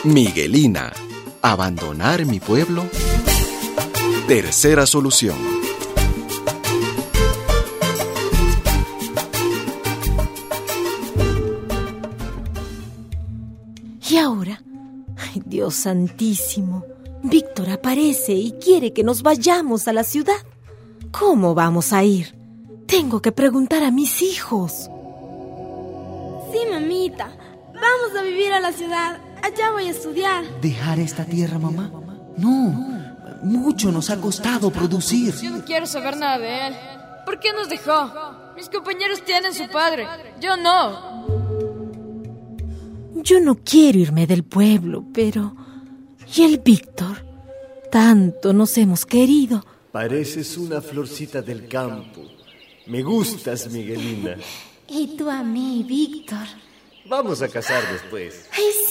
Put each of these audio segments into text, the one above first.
Miguelina, ¿abandonar mi pueblo? Tercera solución. ¿Y ahora? Ay, Dios santísimo. Víctor aparece y quiere que nos vayamos a la ciudad. ¿Cómo vamos a ir? Tengo que preguntar a mis hijos. Sí, mamita. Vamos a vivir a la ciudad. Allá voy a estudiar. ¿Dejar esta tierra, mamá? No, mucho nos ha costado producir. Yo no quiero saber nada de él. ¿Por qué nos dejó? Mis compañeros tienen su padre. Yo no. Yo no quiero irme del pueblo, pero... ¿Y el Víctor? Tanto nos hemos querido. Pareces una florcita del campo. Me gustas, Miguelina. Y tú a mí, Víctor. Vamos a casarnos, pues. Ay, sí.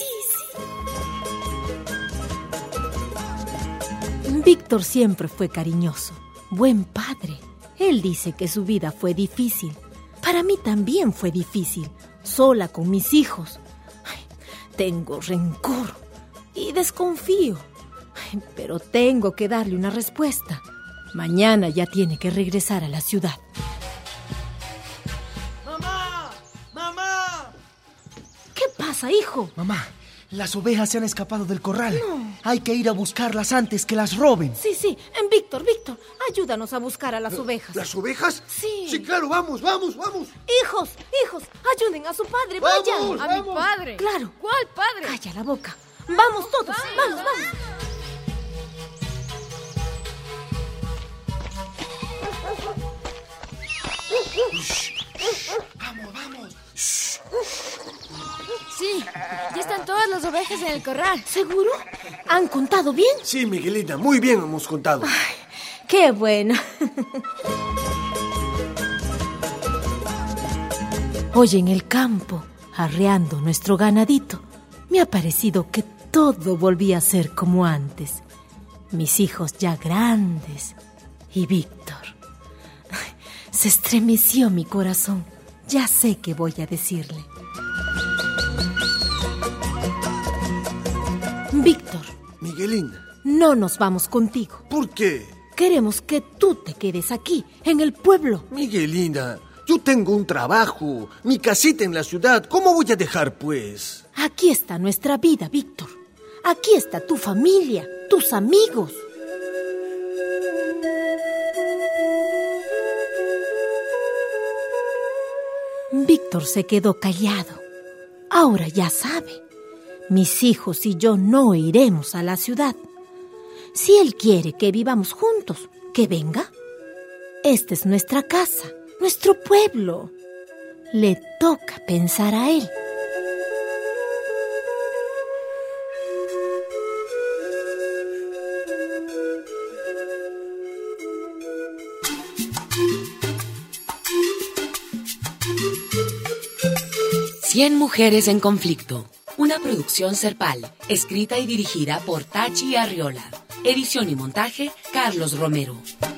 Víctor siempre fue cariñoso, buen padre. Él dice que su vida fue difícil. Para mí también fue difícil, sola con mis hijos. Ay, tengo rencor y desconfío. Ay, pero tengo que darle una respuesta. Mañana ya tiene que regresar a la ciudad. ¡Mamá! ¿Qué pasa, hijo? Mamá, las ovejas se han escapado del corral. No. Hay que ir a buscarlas antes que las roben. Sí. Víctor, ayúdanos a buscar a las ovejas. ¿Las ovejas? Sí. Sí, claro, vamos. Hijos, ayuden a su padre, vayan. ¿A mi padre? Claro. ¿Cuál padre? Calla la boca. Vamos todos, vamos. Vamos. Sí, ya están todas las ovejas en el corral. ¿Seguro? ¿Han contado bien? Sí, Miguelina, muy bien hemos contado. Ay, qué bueno. Hoy en el campo, arreando nuestro ganadito, me ha parecido que todo volvía a ser como antes. Mis hijos ya grandes y Víctor. Ay, se estremeció mi corazón. Ya sé qué voy a decirle. Víctor. Miguelina. No nos vamos contigo. ¿Por qué? Queremos que tú te quedes aquí, en el pueblo. Miguelina, yo tengo un trabajo, mi casita en la ciudad. ¿Cómo voy a dejar, pues? Aquí está nuestra vida, Víctor. Aquí está tu familia, tus amigos. Víctor se quedó callado. Ahora ya sabe. Mis hijos y yo no iremos a la ciudad. Si él quiere que vivamos juntos, que venga. Esta es nuestra casa, nuestro pueblo. Le toca pensar a él. Cien mujeres en conflicto. Una producción Serpal, escrita y dirigida por Tachi Arriola. Edición y montaje, Carlos Romero.